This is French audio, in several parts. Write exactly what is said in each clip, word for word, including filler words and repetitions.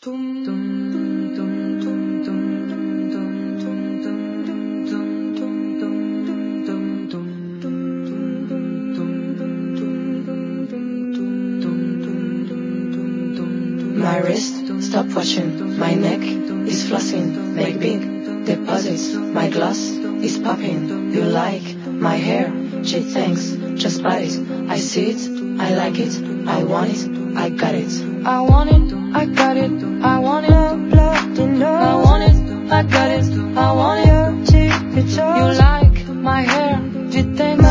My wrist, stop watching. My neck is flossing. Make big deposits. My gloss is popping. You like my hair? She thinks, just buy it. I see it, I like it, I want it, I got it. I want it, I got it, I want it. I want it, I got it, I want it. You like my hair? She thinks,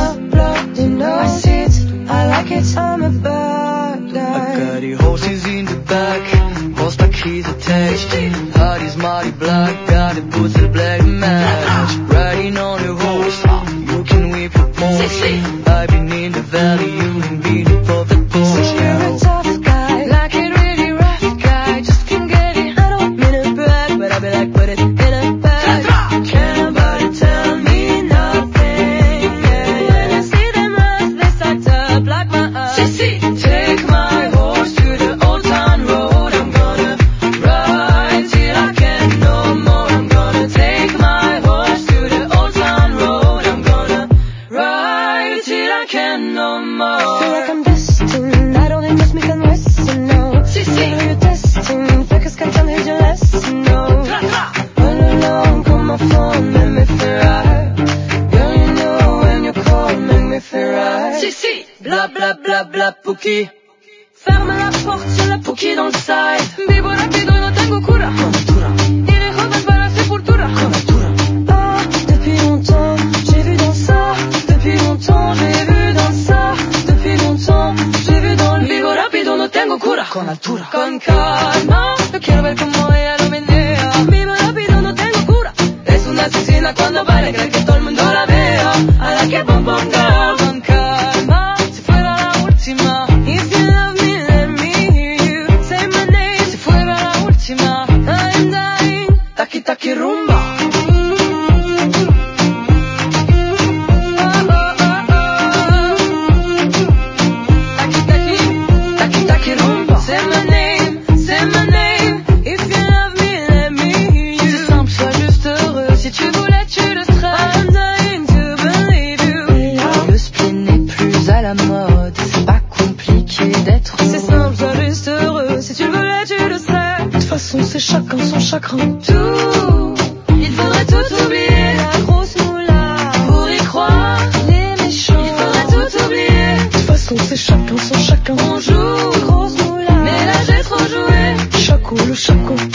I see it, I like it, I'm a bad guy. I got the horses in the back, horseback he's attached. Heart is mighty black, got the boots that black match. Riding on the horse, you can whip your balls. I've been in the valley, you can be the perfect boss. You're a tough guy, like it really rough guy. Just can't get it, I don't mean it bad, but I be like, put it in a bag. Can't nobody tell me nothing, yeah. When I see them eyes, they start to block my eyes. Take my horse to the old town road. I'm gonna ride till I can't no more. I'm gonna take my horse to the old town road. I'm gonna ride till I can't no more. Feel like I'm destined, I don't think me can listen, no. I know you're destined, fait que ce quelqu'un dit je laisse, no. All alone, call my phone, make me feel right. Girl, you know when you call, make me feel right. Bla bla bla bla Pookie. Ferme la porte, y'a la Pookie dans le side. Vivo rapido, no tengo cura. Y les jóvenes para la sepultura. Ah, depuis longtemps, j'ai vu dans ça. Depuis longtemps, j'ai vu dans ça. Depuis longtemps, j'ai vu dans le vivo rapido, no tengo cura. Con altura, Con calma, yo quiero ver cómo ella lo menea. Vivo rápido, no tengo cura. Es una asesina cuando baila, cree que todo el mundo la vea. A la que pom pom girl. Con calma, si fuera la última. If you love me, let me hear you say my name. Si fuera la última, I'm dying. Taki taki rumba. Oh, oh, oh, oh. Taki taki, taki taki rumba. Say my name, say my name. If you love me, let me hear you. C'est simple, sois juste heureux. Si tu voulais, tu le serais. I'm dying to believe you. Le spleen n'est plus à la mode. C'est pas compliqué d'être heureux. C'est simple, sois juste heureux. Si tu le voulais, tu le serais. De toute façon, c'est chacun son chagrin. Tout, il faudrait tout oublier. La grosse moula, pour y croire. Les méchants, il faudrait tout oublier. De toute façon, c'est chacun son chacun. On joue, grosse moula, mais là j'ai trop joué. Chaco, le chaco.